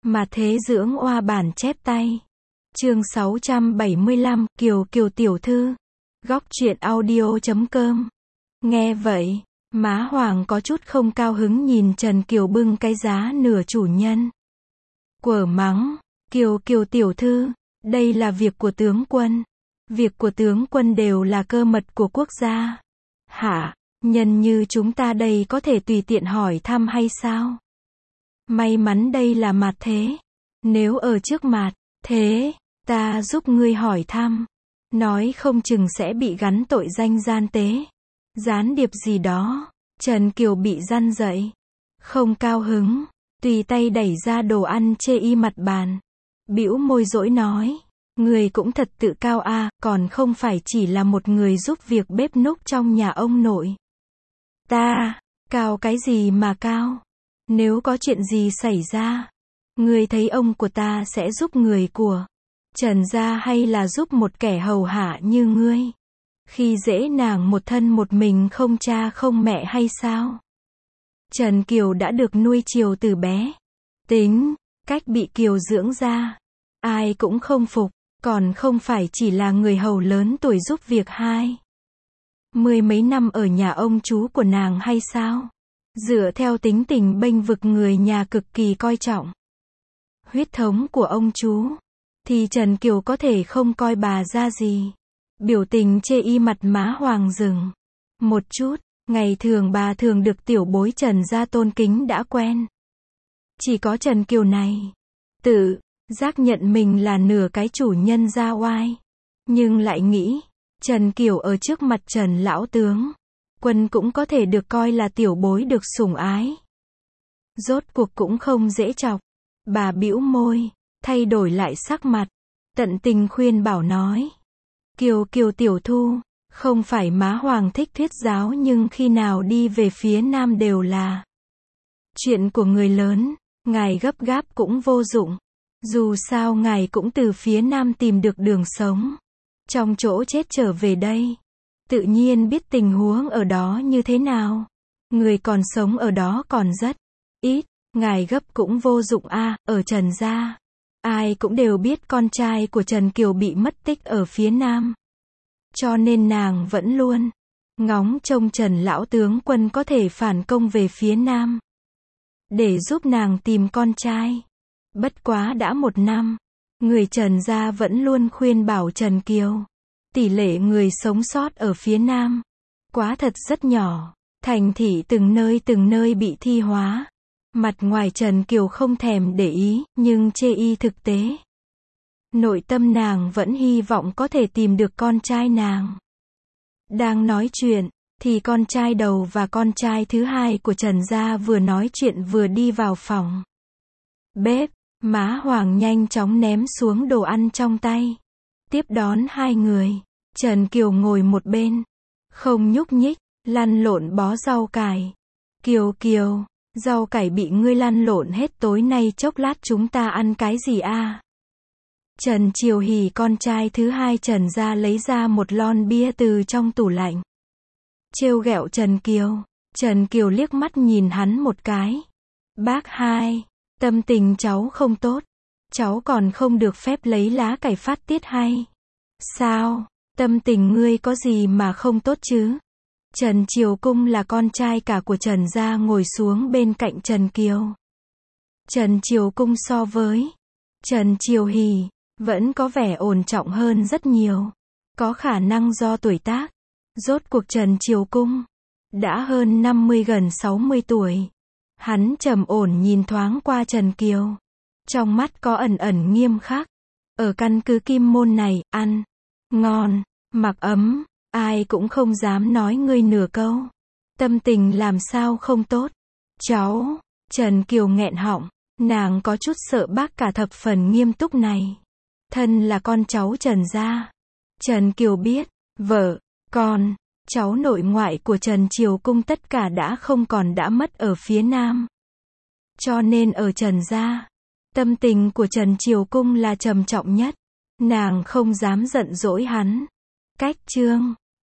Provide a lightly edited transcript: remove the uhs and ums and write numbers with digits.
Mà thế dưỡng oa bản chép tay. Chương 675, Kiều Kiều tiểu thư. Góc truyện audio.com. Nghe vậy, má Hoàng có chút không cao hứng nhìn Trần Kiều bưng cái giá nửa chủ nhân. Quở mắng, Kiều Kiều tiểu thư, đây là việc của tướng quân. Việc của tướng quân đều là cơ mật của quốc gia. Hả, nhân như chúng ta đây có thể tùy tiện hỏi thăm hay sao? May mắn đây là Mạt Thế. Nếu ở trước Mạt Thế, ta giúp ngươi hỏi thăm. Nói không chừng sẽ bị gắn tội danh gian tế. Gián điệp gì đó. Trần Kiều bị răn dậy. Không cao hứng. Tùy tay đẩy ra đồ ăn chê y mặt bàn. Bĩu môi dỗi nói. Người cũng thật tự cao a, còn không phải chỉ là một người giúp việc bếp núc trong nhà ông nội. Ta, cao cái gì mà cao? Nếu có chuyện gì xảy ra, người thấy ông của ta sẽ giúp người của Trần gia hay là giúp một kẻ hầu hạ như ngươi? Khi dễ nàng một thân một mình không cha không mẹ hay sao? Trần Kiều đã được nuôi chiều từ bé. Tính, cách bị Kiều dưỡng ra, ai cũng không phục, còn không phải chỉ là người hầu lớn tuổi giúp việc mười mấy năm ở nhà ông chú của nàng hay sao? Dựa theo tính tình bênh vực người nhà cực kỳ coi trọng huyết thống của ông chú, thì Trần Kiều có thể không coi bà ra gì. Biểu tình chê y mặt má Hoàng dừng một chút. Ngày thường bà thường được tiểu bối Trần gia tôn kính đã quen. Chỉ có Trần Kiều này tự giác nhận mình là nửa cái chủ nhân gia oai. Nhưng lại nghĩ, Trần Kiều ở trước mặt Trần lão tướng quân cũng có thể được coi là tiểu bối được sủng ái. Rốt cuộc cũng không dễ chọc. Bà bĩu môi, thay đổi lại sắc mặt, tận tình khuyên bảo nói. Kiều Kiều tiểu thu, không phải má Hoàng thích thuyết giáo nhưng khi nào đi về phía Nam đều là chuyện của người lớn, ngài gấp gáp cũng vô dụng. Dù sao ngài cũng từ phía Nam tìm được đường sống. Trong chỗ chết trở về đây. Tự nhiên biết tình huống ở đó như thế nào. Người còn sống ở đó còn rất ít. Ngài gấp cũng vô dụng a. Ở Trần gia, ai cũng đều biết con trai của Trần Kiều bị mất tích ở phía Nam. Cho nên nàng vẫn luôn ngóng trông Trần lão tướng quân có thể phản công về phía Nam, để giúp nàng tìm con trai. Bất quá đã 1 năm, người Trần gia vẫn luôn khuyên bảo Trần Kiều. Tỷ lệ người sống sót ở phía Nam quá thật rất nhỏ. Thành thị từng nơi bị thi hóa. Mặt ngoài Trần Kiều không thèm để ý, nhưng chê y thực tế. Nội tâm nàng vẫn hy vọng có thể tìm được con trai nàng. Đang nói chuyện, thì con trai đầu và con trai thứ hai của Trần gia vừa nói chuyện vừa đi vào phòng bếp. Má Hoàng nhanh chóng ném xuống đồ ăn trong tay. Tiếp đón hai người. Trần Kiều ngồi một bên, không nhúc nhích, lăn lộn bó rau cải. Kiều Kiều, rau cải bị ngươi lăn lộn hết tối nay, chốc lát chúng ta ăn cái gì a? Trần Triều Hỷ con trai thứ hai Trần gia lấy ra một lon bia từ trong tủ lạnh. Trêu ghẹo Trần Kiều. Trần Kiều liếc mắt nhìn hắn một cái. Bác hai, tâm tình cháu không tốt. Cháu còn không được phép lấy lá cải phát tiết hay sao? Tâm tình ngươi có gì mà không tốt chứ? Trần Triều Cung là con trai cả của Trần gia ngồi xuống bên cạnh Trần Kiều. Trần Triều Cung so với Trần Triều Hỷ vẫn có vẻ ổn trọng hơn rất nhiều. Có khả năng do tuổi tác. Rốt cuộc Trần Triều Cung đã hơn 50 gần 60 tuổi. Hắn trầm ổn nhìn thoáng qua Trần Kiều. Trong mắt có ẩn ẩn nghiêm khắc. Ở căn cứ Kim Môn này, ăn ngon, mặc ấm, ai cũng không dám nói ngươi nửa câu. Tâm tình làm sao không tốt? Cháu, Trần Kiều nghẹn họng. Nàng có chút sợ bác cả thập phần nghiêm túc này. Thân là con cháu Trần gia. Trần Kiều biết, vợ, con, cháu nội ngoại của Trần Triều Cung tất cả đã không còn, đã mất ở phía Nam. Cho nên ở Trần gia, tâm tình của Trần Triều Cung là trầm trọng nhất. Nàng không dám giận dỗi hắn. Cách chương